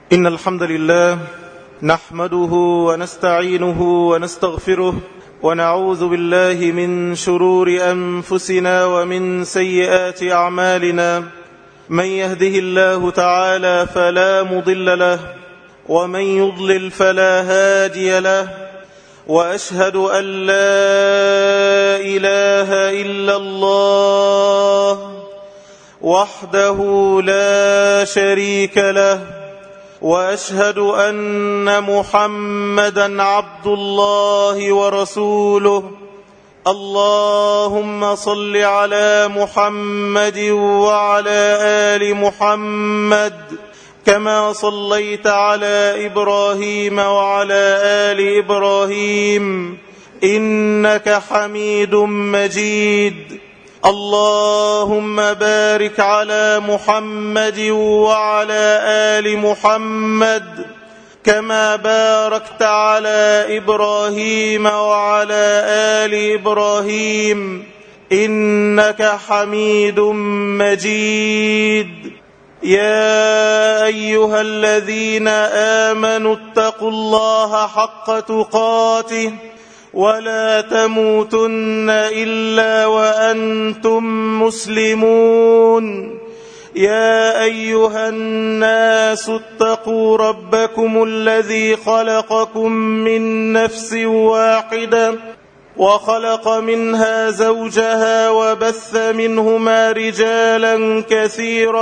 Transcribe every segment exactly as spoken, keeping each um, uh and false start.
إن الحمد لله نحمده ونستعينه ونستغفره ونعوذ بالله من شرور أنفسنا ومن سيئات أعمالنا. من يهده الله تعالى فلا مضل له ومن يضلل فلا هادي له، وأشهد أن لا إله إلا الله وحده لا شريك له، وأشهد أن محمدا عبد الله ورسوله. اللهم صل على محمد وعلى آل محمد كما صليت على إبراهيم وعلى آل إبراهيم إنك حميد مجيد. اللهم بارك على محمد وعلى آل محمد كما باركت على إبراهيم وعلى آل إبراهيم إنك حميد مجيد. يا أيها الذين آمنوا اتقوا الله حق تقاته ولا تموتن إلا وأنتم مسلمون. يا أيها الناس اتقوا ربكم الذي خلقكم من نفس واحدة وخلق منها زوجها وبث منهما رجالا كثيرا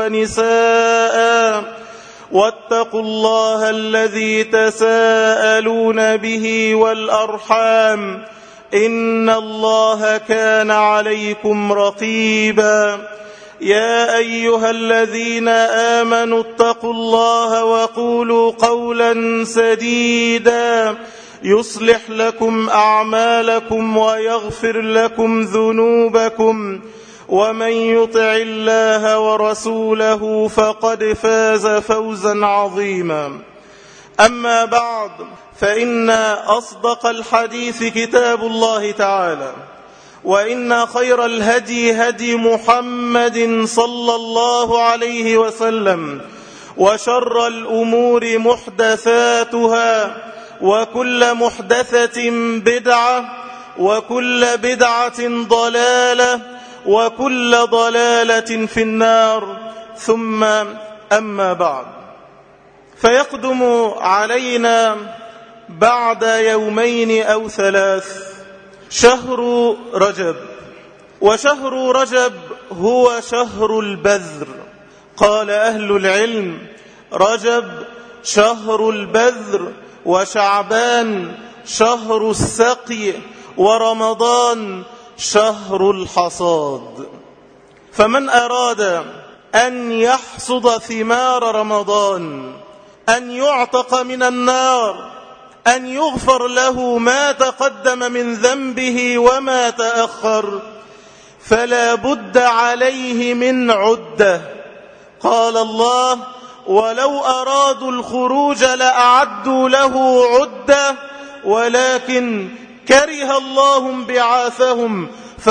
ونساء، واتقوا الله الذي تساءلون به والأرحام إن الله كان عليكم رقيبا. يا أيها الذين آمنوا اتقوا الله وقولوا قولا سديدا يصلح لكم أعمالكم ويغفر لكم ذنوبكم، ومن يطع الله ورسوله فقد فاز فوزا عظيما. أما بعد، فإن أصدق الحديث كتاب الله تعالى، وإن خير الهدي هدي محمد صلى الله عليه وسلم، وشر الأمور محدثاتها، وكل محدثة بدعة، وكل بدعة ضلالة، وكل ضلالة في النار. ثم أما بعد، فيقدم علينا بعد يومين أو ثلاث شهر رجب، وشهر رجب هو شهر البذر. قال أهل العلم: رجب شهر البذر، وشعبان شهر السقي، ورمضان شهر الحصاد. فمن أراد أن يحصد ثمار رمضان، أن يعتق من النار، أن يغفر له ما تقدم من ذنبه وما تأخر، فلا بد عليه من عدة. قال الله: ولو أرادوا الخروج لأعدوا له عدة ولكن كره الله بعاثهم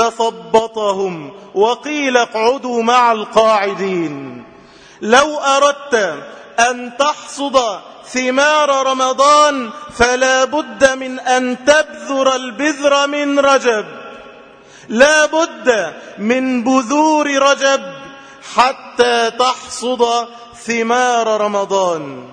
فثبطهم وقيل اقعدوا مع القاعدين. لو أردت أن تحصد ثمار رمضان فلا بد من أن تبذر البذر من رجب، لا بد من بذور رجب حتى تحصد ثمار رمضان.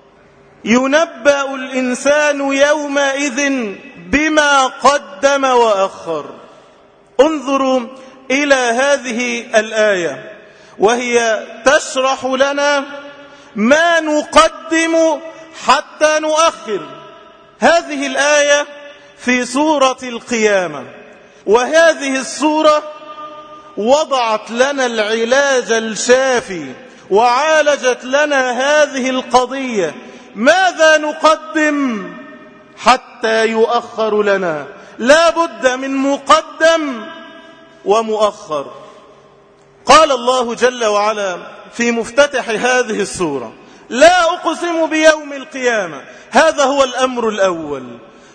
ينبأ الإنسان يومئذ بما قدم وأخر. انظروا إلى هذه الآية وهي تشرح لنا ما نقدم حتى نؤخر. هذه الآية في سورة القيامة، وهذه السورة وضعت لنا العلاج الشافي وعالجت لنا هذه القضية. ماذا نقدم حتى يؤخر لنا؟ لا بد من مقدم ومؤخر. قال الله جل وعلا في مفتتح هذه السورة: لا أقسم بيوم القيامة. هذا هو الأمر الأول.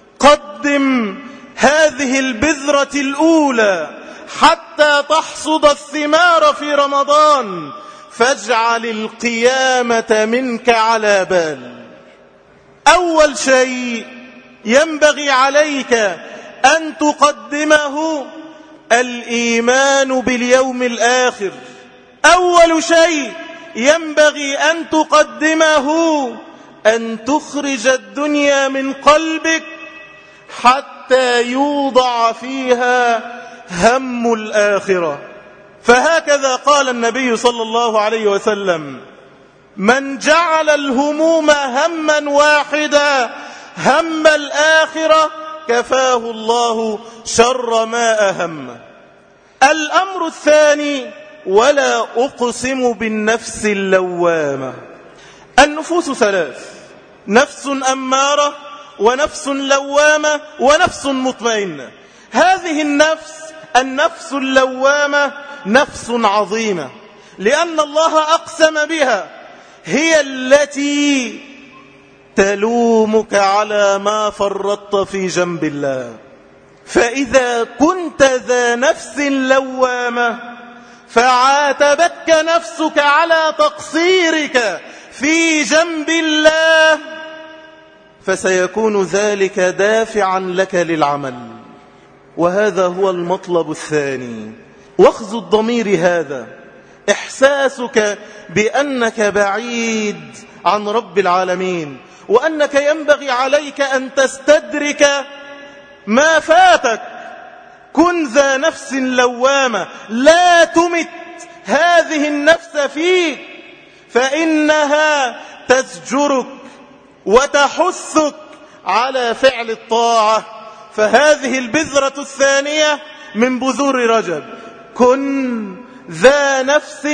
قدم هذه البذرة الأولى حتى تحصد الثمار في رمضان، فاجعل القيامة منك على بال. أول شيء ينبغي عليك أن تقدمه الإيمان باليوم الآخر. أول شيء ينبغي أن تقدمه أن تخرج الدنيا من قلبك حتى يوضع فيها هم الآخرة. فهكذا قال النبي صلى الله عليه وسلم: من جعل الهموم هما واحدا هم الآخرة كفاه الله شر ما أهم. الأمر الثاني: ولا أقسم بالنفس اللوامة. النفوس ثلاث: نفس أمارة، ونفس لوامة، ونفس مطمئنة. هذه النفس النفس اللوامة نفس عظيمة، لأن الله أقسم بها، هي التي تلومك على ما فرطت في جنب الله. فإذا كنت ذا نفس لوامة فعاتبتك نفسك على تقصيرك في جنب الله، فسيكون ذلك دافعا لك للعمل. وهذا هو المطلب الثاني. واخذ الضمير هذا إحساسك بأنك بعيد عن رب العالمين، وأنك ينبغي عليك أن تستدرك ما فاتك. كن ذا نفس لوامة، لا تمت هذه النفس فيك، فإنها تزجرك وتحثك على فعل الطاعة. فهذه البذرة الثانية من بذور رجب. كن ذا نفس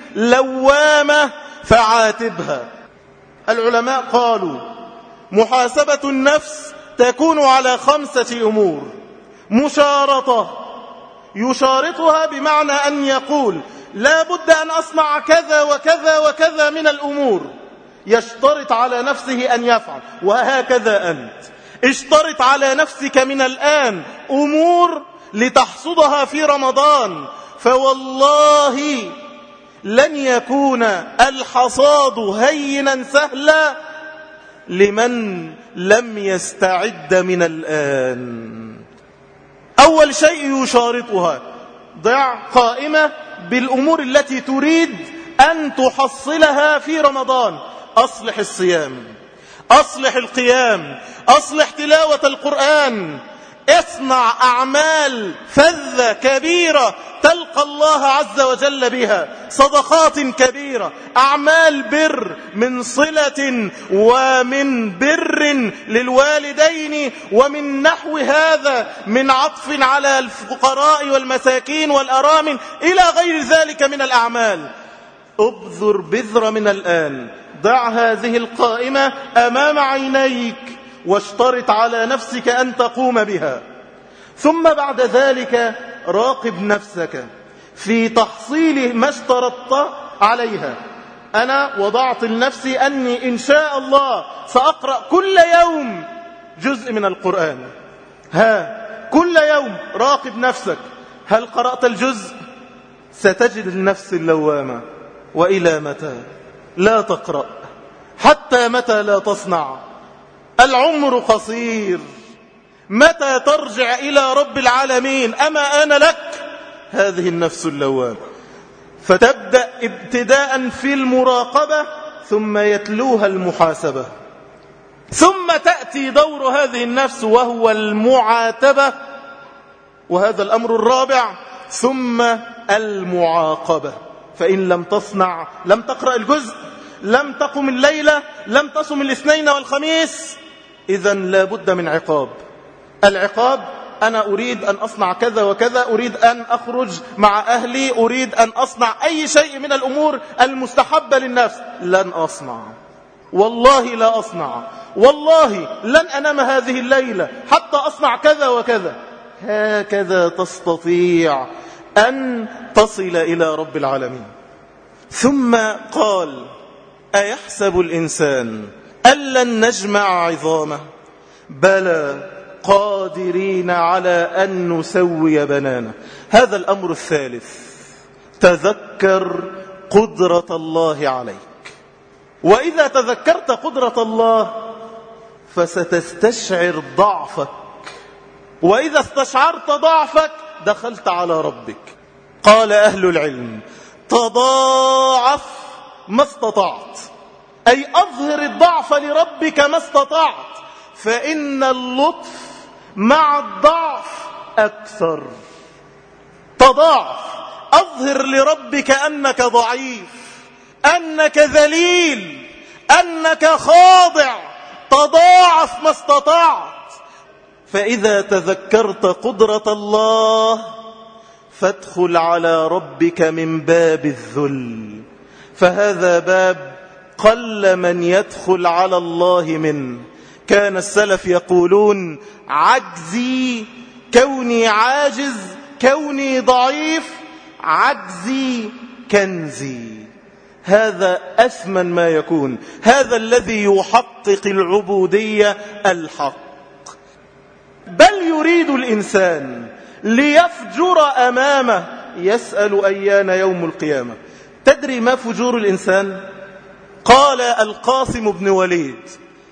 لوامة فعاتبها. العلماء قالوا: محاسبة النفس تكون على خمسة أمور. مشارطة، يشارطها بمعنى أن يقول: لا بد أن أصنع كذا وكذا وكذا من الأمور، يشترط على نفسه أن يفعل. وهكذا أنت اشترط على نفسك من الآن أمور لتحصدها في رمضان، فوالله لن يكون الحصاد هينا سهلا لمن لم يستعد من الآن. أول شيء يشارطها: ضع قائمة بالأمور التي تريد أن تحصلها في رمضان. أصلح الصيام، أصلح القيام، أصلح تلاوة القرآن، اصنع أعمال فذة كبيرة تلقى الله عز وجل بها، صدقات كبيرة، أعمال بر من صلة ومن بر للوالدين ومن نحو هذا، من عطف على الفقراء والمساكين والأرامل إلى غير ذلك من الأعمال. ابذر بذرة من الآن. ضع هذه القائمة أمام عينيك واشترط على نفسك أن تقوم بها. ثم بعد ذلك راقب نفسك في تحصيل ما اشترطت عليها. أنا وضعت لنفسي أني إن شاء الله سأقرأ كل يوم جزء من القرآن. ها، كل يوم راقب نفسك. هل قرأت الجزء؟ ستجد النفس اللوامة. وإلى متى؟ لا تقرأ. حتى متى لا تصنع؟ العمر قصير. متى ترجع إلى رب العالمين؟ أما آن لك. هذه النفس اللوامة. فتبدأ ابتداء في المراقبة، ثم يتلوها المحاسبة، ثم تأتي دور هذه النفس وهو المعاتبة، وهذا الأمر الرابع، ثم المعاقبة. فإن لم تصنع، لم تقرأ الجزء، لم تقم الليلة، لم تصم الاثنين والخميس، إذن لا بد من عقاب. العقاب: أنا أريد أن أصنع كذا وكذا، أريد أن أخرج مع أهلي، أريد أن أصنع أي شيء من الأمور المستحبة للنفس. لن أصنع، والله لا أصنع، والله لن أنام هذه الليلة حتى أصنع كذا وكذا. هكذا تستطيع أن تصل إلى رب العالمين. ثم قال: أيحسب الإنسان أن لن نجمع عظامه؟ بلى قادرين على أن نسوي بنانه. هذا الأمر الثالث. تذكر قدرة الله عليك. وإذا تذكرت قدرة الله فستستشعر ضعفك، وإذا استشعرت ضعفك دخلت على ربك. قال أهل العلم: تضاعف ما استطعت، أي أظهر الضعف لربك ما استطعت، فإن اللطف مع الضعف أكثر. تضاعف، أظهر لربك أنك ضعيف، أنك ذليل، أنك خاضع، تضاعف ما استطعت. فإذا تذكرت قدرة الله فادخل على ربك من باب الذل، فهذا باب قل من يدخل على الله منه. كان السلف يقولون: عجزي، كوني عاجز، كوني ضعيف، عجزي كنزي. هذا أثمن ما يكون، هذا الذي يحقق العبودية الحق. بل يريد الإنسان ليفجر أمامه، يسأل أيان يوم القيامة. تدري ما فجور الإنسان؟ قال القاسم بن وليد: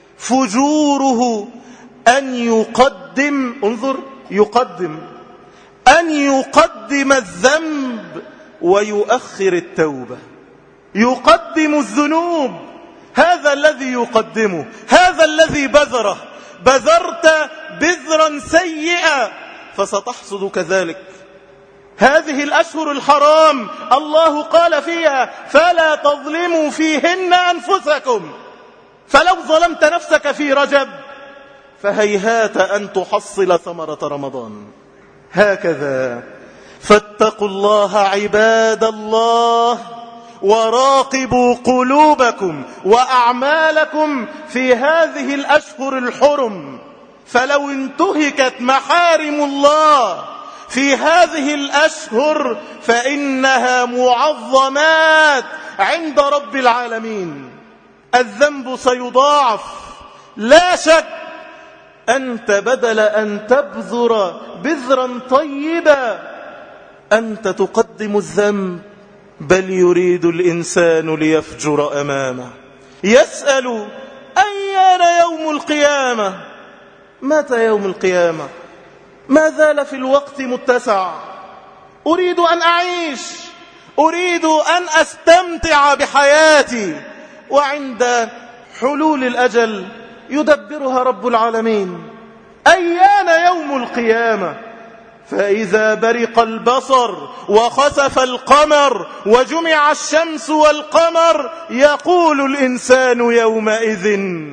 فجوره أن يقدم، انظر، يقدم أن يقدم الذنب ويؤخر التوبة. يقدم الذنوب، هذا الذي يقدمه، هذا الذي بذره. بذرت بذرا سيئا فستحصد كذلك. هذه الأشهر الحرام الله قال فيها: فلا تظلموا فيهن أنفسكم. فلو ظلمت نفسك في رجب فهيهات أن تحصل ثمرة رمضان. هكذا فاتقوا الله عباد الله، وراقبوا قلوبكم وأعمالكم في هذه الأشهر الحرم. فلو انتهكت محارم الله في هذه الأشهر فإنها معظمات عند رب العالمين. الذنب سيضاعف لا شك. أنت بدل أن تبذر بذرا طيبا أنت تقدم الذنب. بل يريد الإنسان ليفجر أمامه، يسأل أيان يوم القيامة. متى يوم القيامة؟ ما زال في الوقت متسع. أريد أن أعيش، أريد أن أستمتع بحياتي، وعند حلول الأجل يدبرها رب العالمين. أيان يوم القيامة؟ فإذا برق البصر وخسف القمر وجمع الشمس والقمر يقول الإنسان يومئذ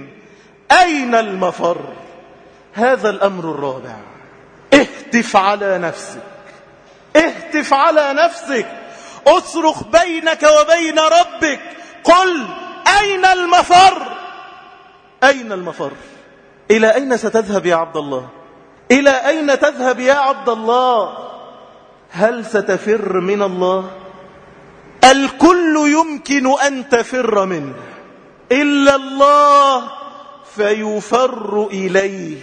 أين المفر. هذا الأمر الرابع. اهتف على نفسك، اهتف على نفسك، اصرخ بينك وبين ربك، قل أين المفر، أين المفر. إلى أين ستذهب يا عبد الله؟ إلى أين تذهب يا عبد الله؟ هل ستفر من الله؟ الكل يمكن أن تفر منه إلا الله فيفر إليه،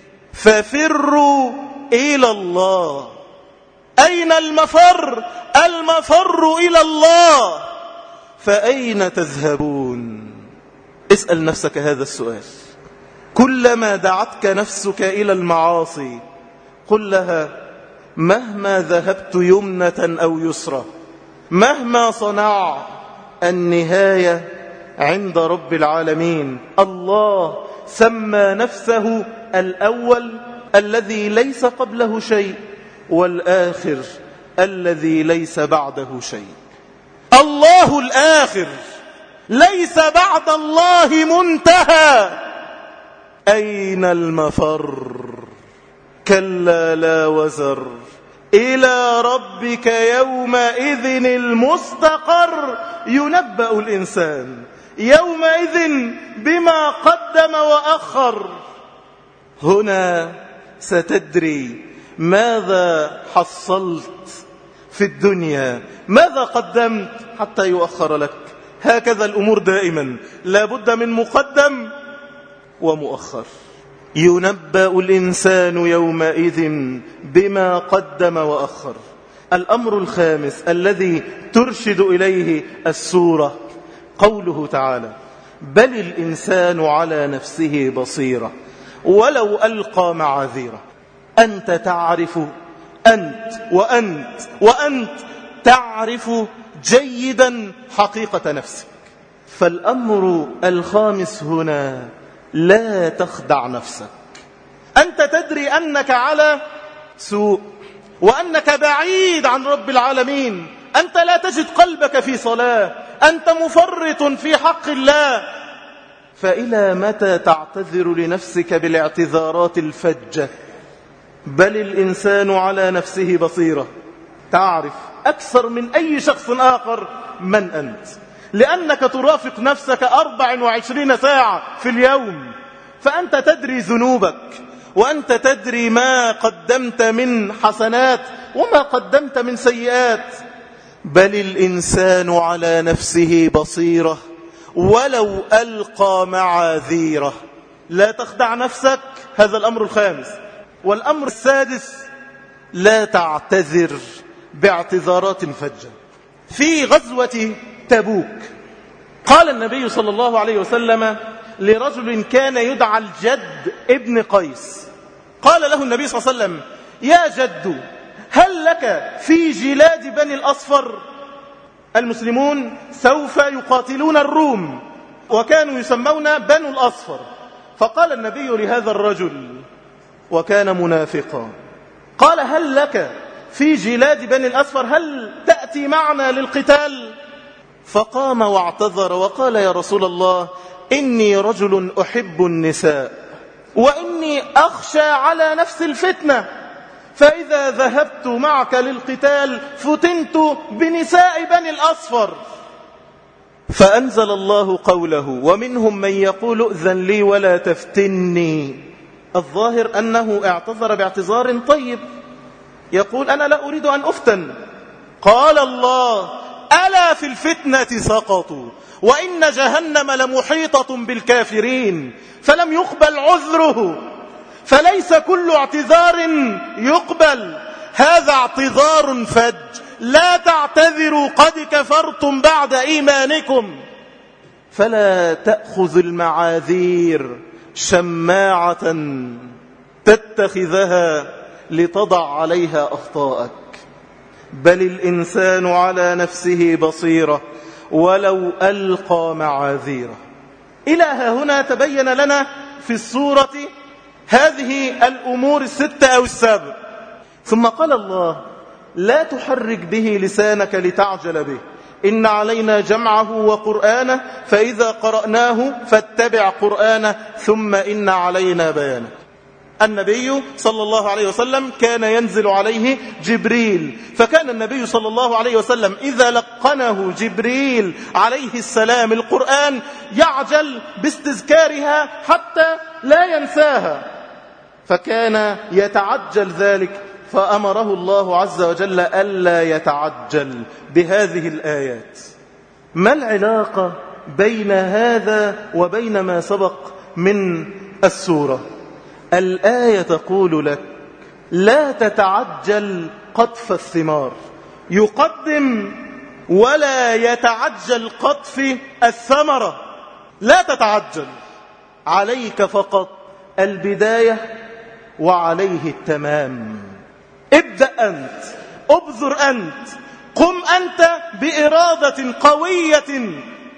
ففروا إلى الله. أين المفر؟ المفر إلى الله. فأين تذهبون؟ اسأل نفسك هذا السؤال. كلما دعتك نفسك إلى المعاصي قل لها: مهما ذهبت يمنة أو يسرى، مهما صنع، النهاية عند رب العالمين. الله سمى نفسه الأول الذي ليس قبله شيء، والآخر الذي ليس بعده شيء. الله الآخر، ليس بعد الله منتهى. أين المفر؟ كلا لا وزر، إلى ربك يومئذ المستقر. ينبأ الإنسان يومئذ بما قدم وأخر. هنا ستدري ماذا حصلت في الدنيا، ماذا قدمت حتى يؤخر لك. هكذا الأمور دائما، لا بد من مقدم ومؤخر. ينبأ الإنسان يومئذ بما قدم وأخر. الأمر الخامس الذي ترشد إليه السورة قوله تعالى: بل الإنسان على نفسه بصيرة ولو ألقى معاذيره. أنت تعرف، أنت وأنت وأنت تعرف جيدا حقيقة نفسك. فالأمر الخامس هنا: لا تخدع نفسك. أنت تدري أنك على سوء، وأنك بعيد عن رب العالمين، أنت لا تجد قلبك في صلاة، أنت مفرط في حق الله. فإلى متى تعتذر لنفسك بالاعتذارات الفجة؟ بل الإنسان على نفسه بصيرة. تعرف أكثر من أي شخص آخر من أنت، لأنك ترافق نفسك أربع وعشرين ساعة في اليوم، فأنت تدري ذنوبك، وأنت تدري ما قدمت من حسنات وما قدمت من سيئات. بل الإنسان على نفسه بصيرة ولو ألقى معاذيره. لا تخدع نفسك، هذا الأمر الخامس. والأمر السادس: لا تعتذر باعتذارات فجة. في غزوة تبوك قال النبي صلى الله عليه وسلم لرجل كان يدعى الجد ابن قيس، قال له النبي صلى الله عليه وسلم: يا جد، هل لك في جلاد بني الأصفر؟ المسلمون سوف يقاتلون الروم، وكانوا يسمون بنو الأصفر. فقال النبي لهذا الرجل، وكان منافقا، قال: هل لك في جلاد بني الأصفر؟ هل تأتي معنا للقتال؟ فقام واعتذر وقال: يا رسول الله، إني رجل أحب النساء، وإني أخشى على نفس الفتنة، فإذا ذهبت معك للقتال فتنت بنساء بني الأصفر. فأنزل الله قوله: ومنهم من يقول ائذن لي ولا تفتني. الظاهر أنه اعتذر باعتذار طيب، يقول: أنا لا أريد أن أفتن. قال الله: ألا في الفتنة سقطوا وإن جهنم لمحيطة بالكافرين، فلم يقبل عذره. فليس كل اعتذار يقبل، هذا اعتذار فج. لا تعتذروا، قد كفرتم بعد إيمانكم. فلا تأخذ المعاذير شماعة تتخذها لتضع عليها أخطاءك. بل الإنسان على نفسه بصيرة ولو ألقى معاذيره. إلى هنا تبين لنا في السورة هذه الأمور الستة أو السابع. ثم قال الله: لا تحرك به لسانك لتعجل به، إن علينا جمعه وقرآنه، فإذا قرأناه فاتبع قرآنه، ثم إن علينا بيانه. النبي صلى الله عليه وسلم كان ينزل عليه جبريل، فكان النبي صلى الله عليه وسلم إذا لقنه جبريل عليه السلام القرآن يعجل باستذكارها حتى لا ينساها، فكان يتعجل ذلك، فأمره الله عز وجل ألا يتعجل بهذه الآيات. ما العلاقة بين هذا وبين ما سبق من السورة؟ الآية تقول لك: لا تتعجل قطف الثمار، يقدم ولا يتعجل قطف الثمرة. لا تتعجل، عليك فقط البداية وعليه التمام. ابدأ أنت، ابذر أنت، قم أنت بإرادة قوية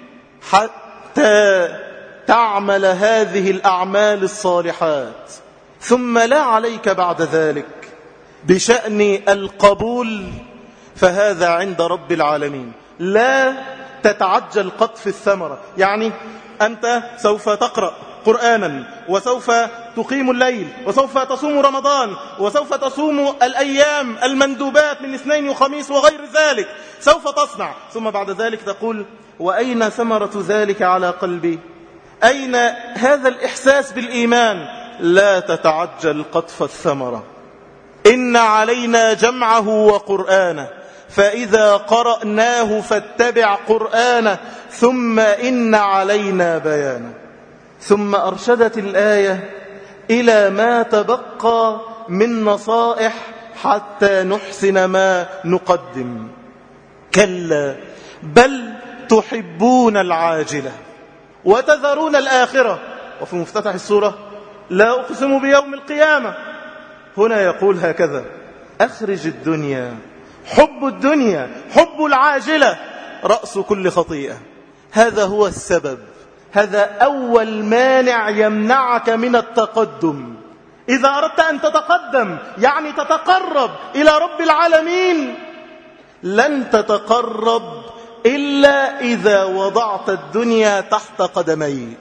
حتى تعمل هذه الأعمال الصالحات، ثم لا عليك بعد ذلك بشأن القبول، فهذا عند رب العالمين. لا تتعجل قطف الثمرة، يعني أنت سوف تقرأ قرآنا، وسوف تقيم الليل، وسوف تصوم رمضان، وسوف تصوم الأيام المندوبات من اثنين وخميس وغير ذلك، سوف تصنع، ثم بعد ذلك تقول: وأين ثمرة ذلك على قلبي؟ أين هذا الإحساس بالإيمان؟ لا تتعجل قطف الثمرة. إن علينا جمعه وقرآنه، فإذا قرأناه فاتبع قرآنه، ثم إن علينا بيانه. ثم أرشدت الآية إلى ما تبقى من نصائح حتى نحسن ما نقدم. كلا بل تحبون العاجلة وتذرون الآخرة. وفي مفتتح السورة لا أقسم بيوم القيامة، هنا يقول هكذا: أخرج الدنيا، حب الدنيا، حب العاجلة رأس كل خطيئة. هذا هو السبب، هذا أول مانع يمنعك من التقدم. إذا أردت أن تتقدم يعني تتقرب إلى رب العالمين، لن تتقرب إلا إذا وضعت الدنيا تحت قدميك،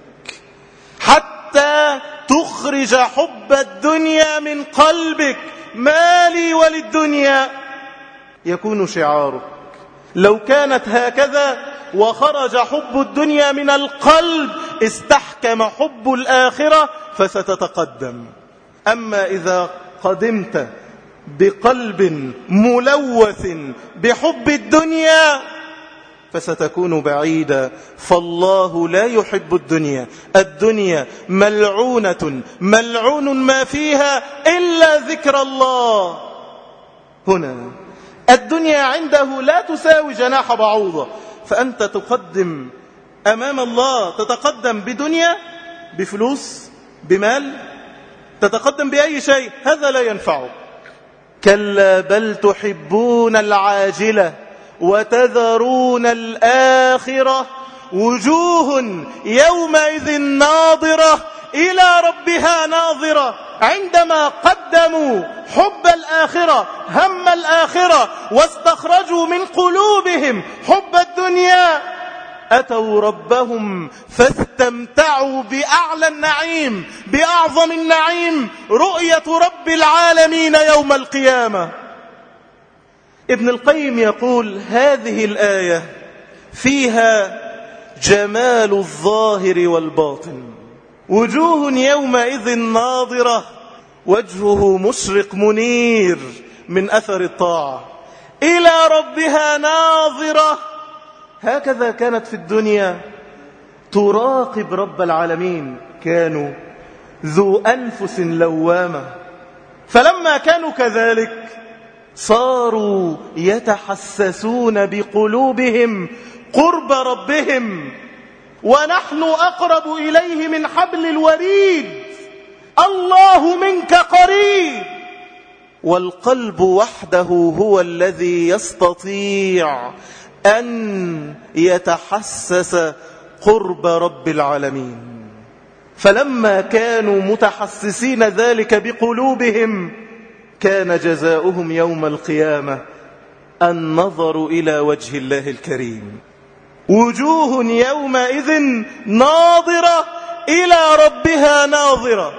حتى تخرج حب الدنيا من قلبك. مالي وللدنيا يكون شعارك. لو كانت هكذا وخرج حب الدنيا من القلب استحكم حب الآخرة فستتقدم. أما إذا قدمت بقلب ملوث بحب الدنيا فستكون بعيدا، فالله لا يحب الدنيا. الدنيا ملعونة ملعون ما فيها إلا ذكر الله. هنا الدنيا عنده لا تساوي جناح بعوضة، فأنت تقدم أمام الله، تتقدم بدنيا، بفلوس، بمال، تتقدم بأي شيء، هذا لا ينفعك. كلا بل تحبون العاجلة وتذرون الآخرة، وجوه يومئذ ناظرة إلى ربها ناظرة. عندما قدموا حب الآخرة، هم الآخرة، واستخرجوا من قلوبهم حب الدنيا، أتوا ربهم فاستمتعوا بأعلى النعيم، بأعظم النعيم، رؤية رب العالمين يوم القيامة. ابن القيم يقول: هذه الآية فيها جمال الظاهر والباطن. وجوه يومئذ ناظرة، وجهه مشرق منير من أثر الطاعة، إلى ربها ناظرة. هكذا كانت في الدنيا تراقب رب العالمين، كانوا ذو أنفس لوامة، فلما كانوا كذلك صاروا يتحسسون بقلوبهم قرب ربهم. ونحن أقرب إليه من حبل الوريد، الله منك قريب. والقلب وحده هو الذي يستطيع أن يتحسس قرب رب العالمين. فلما كانوا متحسسين ذلك بقلوبهم كان جزاؤهم يوم القيامة النظر إلى وجه الله الكريم. وجوه يومئذ ناظرة إلى ربها ناظرة،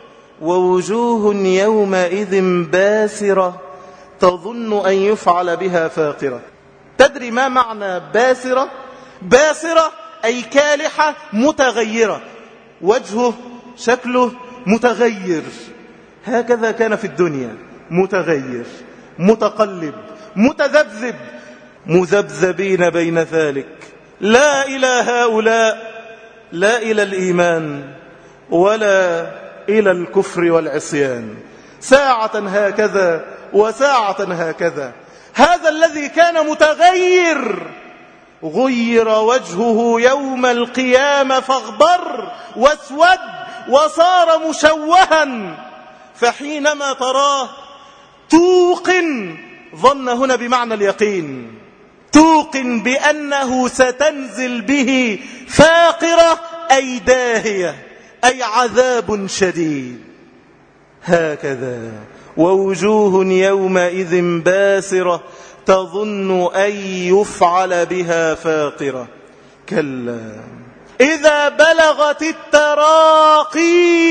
ووجوه يومئذ باسرة تظن أن يفعل بها فاقرة. تدري ما معنى باسرة؟ باسرة أي كالحة متغيرة، وجهه شكله متغير. هكذا كان في الدنيا، متغير، متقلب، متذبذب، مذبذبين بين ذلك، لا إلى هؤلاء، لا إلى الإيمان ولا إلى الكفر والعصيان، ساعة هكذا وساعة هكذا. هذا الذي كان متغير غير وجهه يوم القيامة فاغبر واسود وصار مشوها، فحينما تراه توقن، ظن هنا بمعنى اليقين، توقن بأنه ستنزل به فاقرة أي داهية، أي عذاب شديد. هكذا ووجوه يومئذ باسرة تظن أن يفعل بها فاقرة. كلا إذا بلغت التراقي،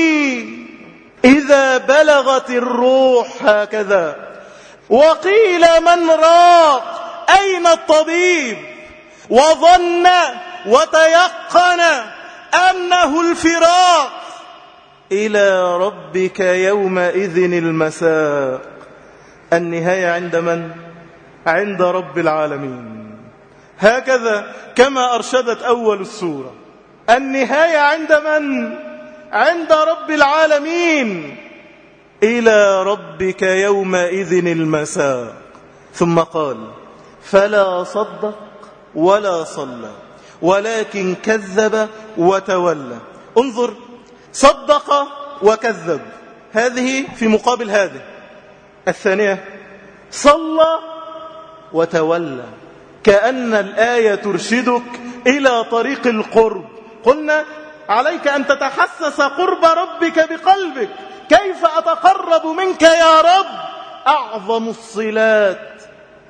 إذا بلغت الروح، هكذا. وقيل من راق، أين الطبيب؟ وظن وتيقن أنه الفراق، إلى ربك يومئذ المساق. النهاية عند من؟ عند رب العالمين. هكذا كما أرشدت أول السورة، النهاية عند من؟ عند رب العالمين. إلى ربك يومئذ المساق. ثم قال فلا صدق ولا صلى ولكن كذب وتولى. انظر، صدق وكذب، هذه في مقابل هذه. الثانية صلى وتولى، كأن الآية ترشدك إلى طريق القرب. قلنا عليك أن تتحسس قرب ربك بقلبك. كيف أتقرب منك يا رب؟ أعظم الصلات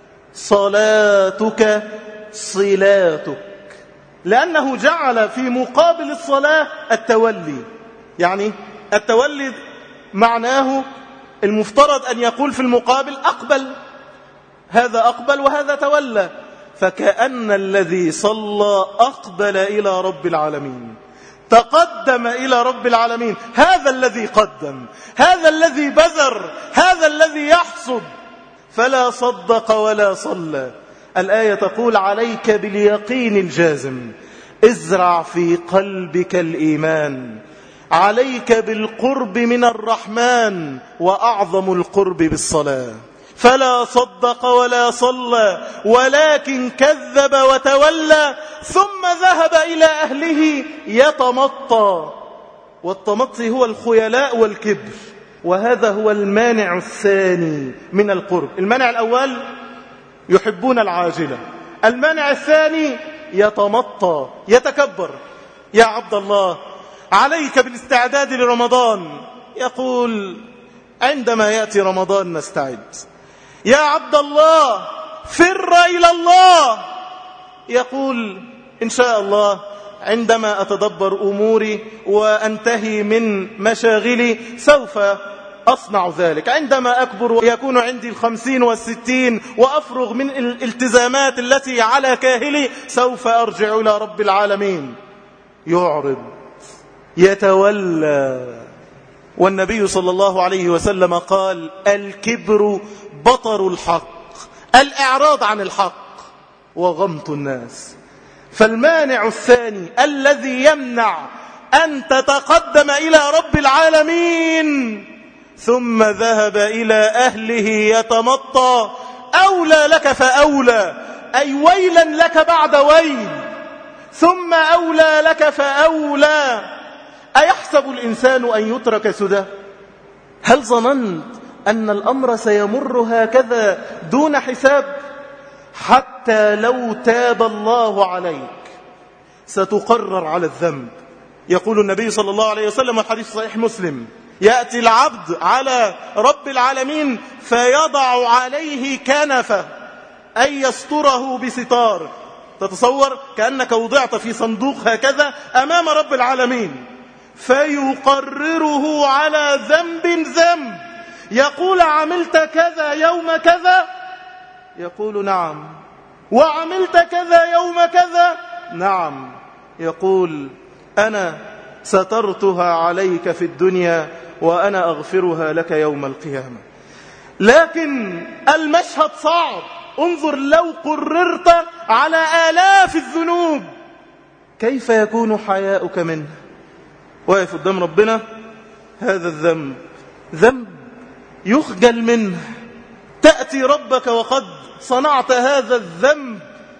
صلاتك صلاتك، لأنه جعل في مقابل الصلاة التولي. يعني التولي معناه المفترض أن يقول في المقابل أقبل، هذا أقبل وهذا تولى، فكأن الذي صلى أقبل إلى رب العالمين، تقدم إلى رب العالمين. هذا الذي قدم، هذا الذي بذر، هذا الذي يحصد. فلا صدق ولا صلى. الآية تقول عليك باليقين الجازم، ازرع في قلبك الإيمان، عليك بالقرب من الرحمن، وأعظم القرب بالصلاة. فلا صدق ولا صلى ولكن كذب وتولى ثم ذهب إلى أهله يتمطى. والتمطي هو الخيلاء والكبر، وهذا هو المانع الثاني من القرب. المانع الأول يحبون العاجلة، المانع الثاني يتمطى يتكبر. يا عبد الله عليك بالاستعداد لرمضان، يقول عندما يأتي رمضان نستعد. يا عبد الله فر إلى الله، يقول إن شاء الله عندما أتدبر أموري وأنتهي من مشاغلي سوف أصنع ذلك. عندما أكبر ويكون عندي الخمسين والستين وأفرغ من الالتزامات التي على كاهلي سوف أرجع إلى رب العالمين. يعرض يتولى. والنبي صلى الله عليه وسلم قال الكبر بطر الحق، الإعراض عن الحق وغمط الناس. فالمانع الثاني الذي يمنع أن تتقدم إلى رب العالمين ثم ذهب إلى أهله يتمطى، أولى لك فأولى، أي ويلا لك بعد ويل، ثم أولى لك فأولى. أيحسب الإنسان أن يترك سدى؟ هل ظننت أن الأمر سيمر هكذا دون حساب؟ حتى لو تاب الله عليك ستقرر على الذنب. يقول النبي صلى الله عليه وسلم الحديث صحيح مسلم: يأتي العبد على رب العالمين فيضع عليه كنفه، أي يستره بستار. تتصور كأنك وضعت في صندوق هكذا أمام رب العالمين، فيقرره على ذنب ذنب. يقول عملت كذا يوم كذا؟ يقول نعم. وعملت كذا يوم كذا؟ نعم. يقول أنا سترتها عليك في الدنيا وأنا أغفرها لك يوم القيامة. لكن المشهد صعب. انظر لو قررت على آلاف الذنوب كيف يكون حياؤك منه؟ واقف قدام ربنا، هذا الذنب ذنب يخجل منه، تأتي ربك وقد صنعت هذا الذنب.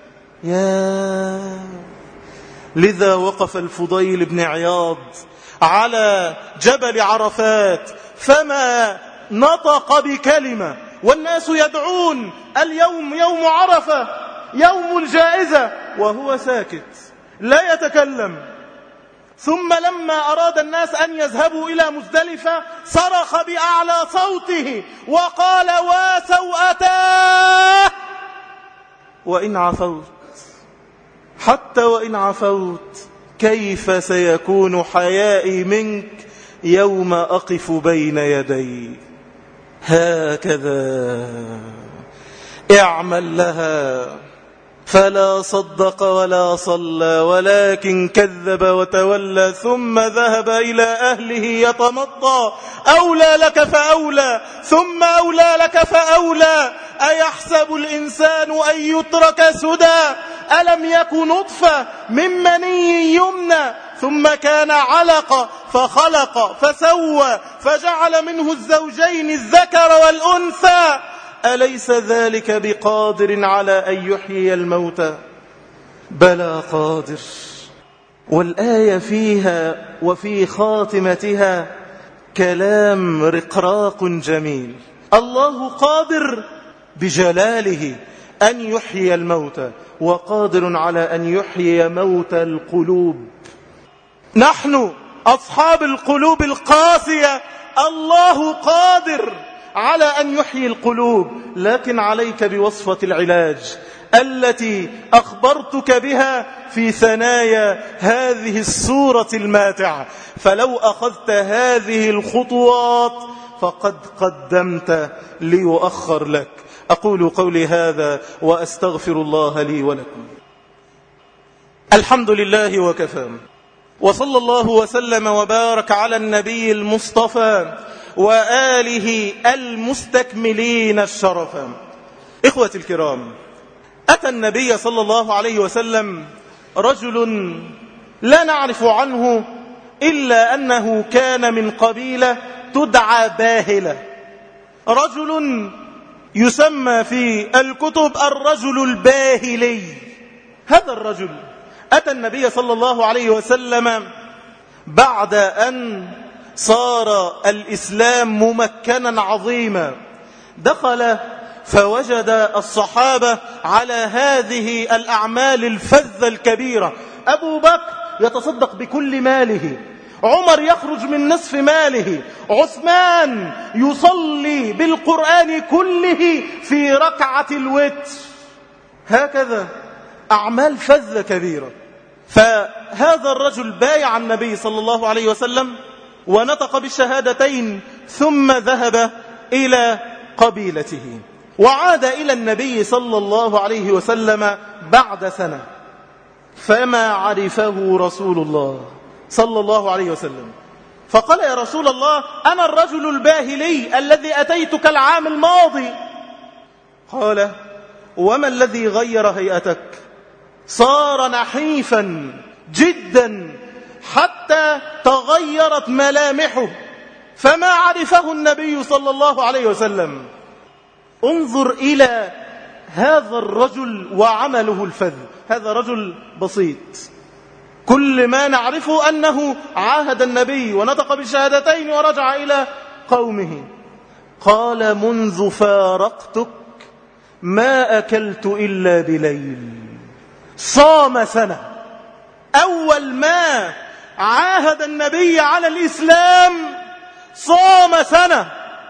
يا لذا وقف الفضيل بن عياض على جبل عرفات فما نطق بكلمة، والناس يدعون اليوم يوم عرفة يوم الجائزة، وهو ساكت لا يتكلم. ثم لما أراد الناس أن يذهبوا إلى مزدلفة صرخ بأعلى صوته وقال: وسوءتاه وإن عفوت، حتى وإن عفوت كيف سيكون حيائي منك يوم أقف بين يدي. هكذا اعمل لها. فلا صدق ولا صلى ولكن كذب وتولى ثم ذهب إلى أهله يتمطى. أولى لك فأولى ثم أولى لك فأولى. أيحسب الإنسان أن يترك سدى؟ ألم يك نطفة من مني يمنى ثم كان علقة فخلق فسوى فجعل منه الزوجين الذكر والأنثى أليس ذلك بقادر على أن يحيي الموتى؟ بلى قادر. والآية فيها وفي خاتمتها كلام رقراق جميل. الله قادر بجلاله أن يحيي الموتى، وقادر على أن يحيي موتى القلوب. نحن أصحاب القلوب القاسية الله قادر على أن يحيي القلوب، لكن عليك بوصفة العلاج التي أخبرتك بها في ثنايا هذه السورة الماتعة. فلو أخذت هذه الخطوات فقد قدمت ليؤخر لك. أقول قولي هذا وأستغفر الله لي ولكم. الحمد لله وكفى، وصلى الله وسلم وبارك على النبي المصطفى وآله المستكملين الشرفا. إخوتي الكرام، أتى النبي صلى الله عليه وسلم رجل لا نعرف عنه إلا أنه كان من قبيلة تدعى باهلة، رجل يسمى في الكتب الرجل الباهلي. هذا الرجل أتى النبي صلى الله عليه وسلم بعد أن صار الإسلام ممكنا عظيما. دخل فوجد الصحابة على هذه الأعمال الفذة الكبيرة. أبو بكر يتصدق بكل ماله، عمر يخرج من نصف ماله، عثمان يصلي بالقرآن كله في ركعة الوتر. هكذا أعمال فذة كبيرة. فهذا الرجل بايع النبي صلى الله عليه وسلم ونطق بالشهادتين، ثم ذهب إلى قبيلته وعاد إلى النبي صلى الله عليه وسلم بعد سنة، فما عرفه رسول الله صلى الله عليه وسلم، فقال: يا رسول الله، أنا الرجل الباهلي الذي أتيتك العام الماضي. قال: وما الذي غير هيئتك؟ صار نحيفا جدا حتى تغيرت ملامحه، فما عرفه النبي صلى الله عليه وسلم. انظر إلى هذا الرجل وعمله الفذ. هذا رجل بسيط، كل ما نعرفه أنه عاهد النبي ونطق بالشهادتين ورجع إلى قومه. قال: منذ فارقتك ما أكلت إلا بليل. صام سنة. أول ما عاهد النبي على الإسلام صام سنة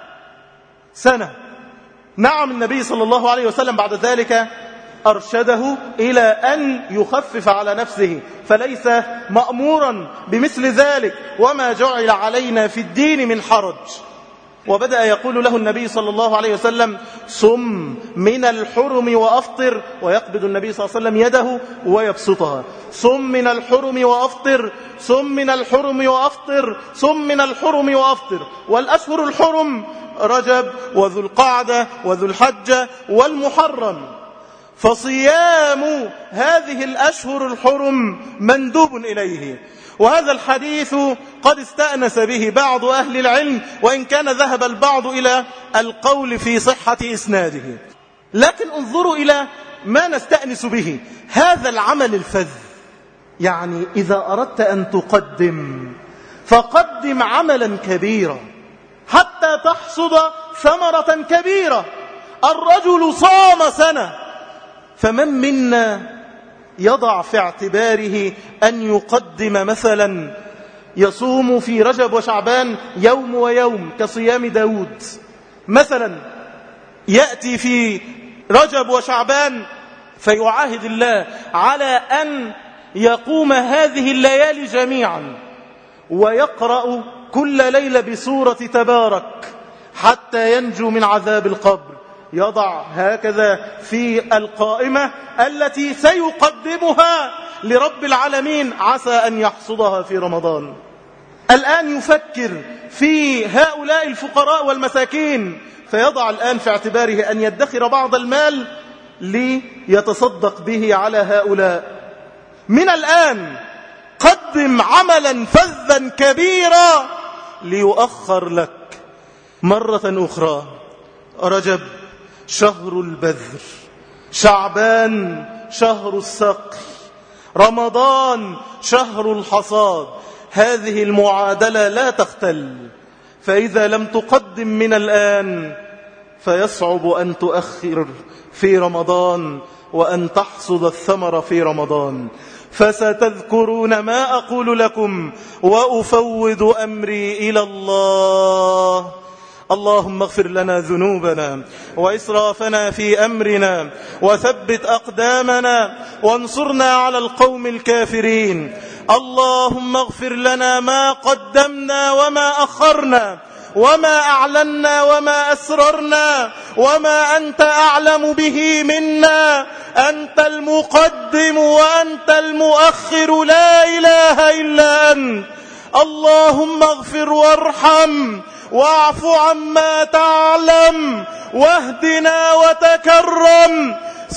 سنة نعم. النبي صلى الله عليه وسلم بعد ذلك أرشده إلى أن يخفف على نفسه، فليس مأمورا بمثل ذلك، وما جعل علينا في الدين من حرج. وبدأ يقول له النبي صلى الله عليه وسلم: صم من الحرم وأفطر. ويقبض النبي صلى الله عليه وسلم يده ويبسطها: صم من الحرم وأفطر، صم من الحرم وأفطر، صم من الحرم وأفطر. والأشهر الحرم رجب وذو القعدة وذو الحجة والمحرم، فصيام هذه الأشهر الحرم مندوب إليه. وهذا الحديث قد استأنس به بعض أهل العلم، وإن كان ذهب البعض إلى القول في صحة إسناده. لكن انظروا إلى ما نستأنس به، هذا العمل الفذ. يعني إذا أردت أن تقدم فقدم عملا كبيرا حتى تحصد ثمرة كبيرة. الرجل صام سنة، فمن منا يضع في اعتباره أن يقدم مثلا يصوم في رجب وشعبان يوم ويوم كصيام داود مثلا، يأتي في رجب وشعبان فيعاهد الله على أن يقوم هذه الليالي جميعا ويقرأ كل ليلة بسورة تبارك حتى ينجو من عذاب القبر. يضع هكذا في القائمة التي سيقدمها لرب العالمين، عسى أن يحصدها في رمضان. الآن يفكر في هؤلاء الفقراء والمساكين، فيضع الآن في اعتباره أن يدخر بعض المال ليتصدق به على هؤلاء. من الآن قدم عملا فذا كبيرا ليؤخر لك مرة أخرى. رجب شهر البذر، شعبان شهر السقي، رمضان شهر الحصاد. هذه المعادلة لا تختل، فإذا لم تقدم من الآن فيصعب أن تؤخر في رمضان وأن تحصد الثمر في رمضان. فستذكرون ما أقول لكم وأفوض أمري إلى الله. اللهم اغفر لنا ذنوبنا وإسرافنا في أمرنا وثبت أقدامنا وانصرنا على القوم الكافرين. اللهم اغفر لنا ما قدمنا وما أخرنا وما أعلنا وما أسررنا وما أنت أعلم به منا. أنت المقدم وأنت المؤخر، لا إله إلا أنت. اللهم اغفر وارحم واعف عما تعلم واهدنا وتكرم.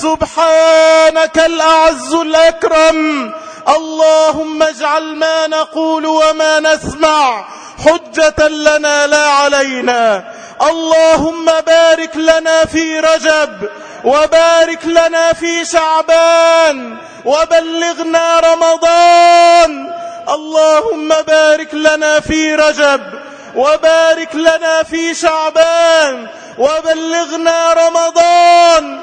سبحانك الأعز الأكرم. اللهم اجعل ما نقول وما نسمع حجة لنا لا علينا. اللهم بارك لنا في رجب وبارك لنا في شعبان وبلغنا رمضان. اللهم بارك لنا في رجب وبارك لنا في شعبان وبلغنا رمضان.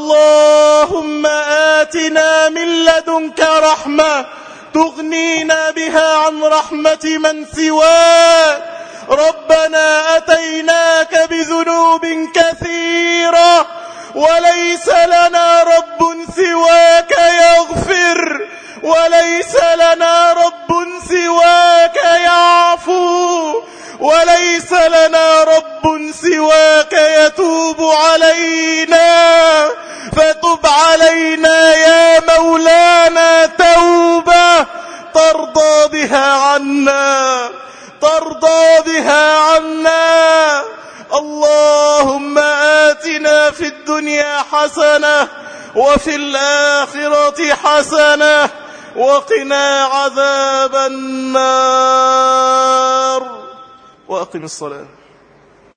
اللهم آتنا من لدنك رحمة تغنينا بها عن رحمة من سواك. ربنا أتيناك بذنوب كثيرة وليس لنا رب سواك يغفر، وليس لنا رب سواك يعفو، وليس لنا رب سواك يتوب علينا. فتب علينا يا مولانا توبة ترضى بها عنا، ترضى بها عنا. اللهم آتنا في الدنيا حسنة وفي الآخرة حسنة وقنا عذاب النار. وأقم الصلاة.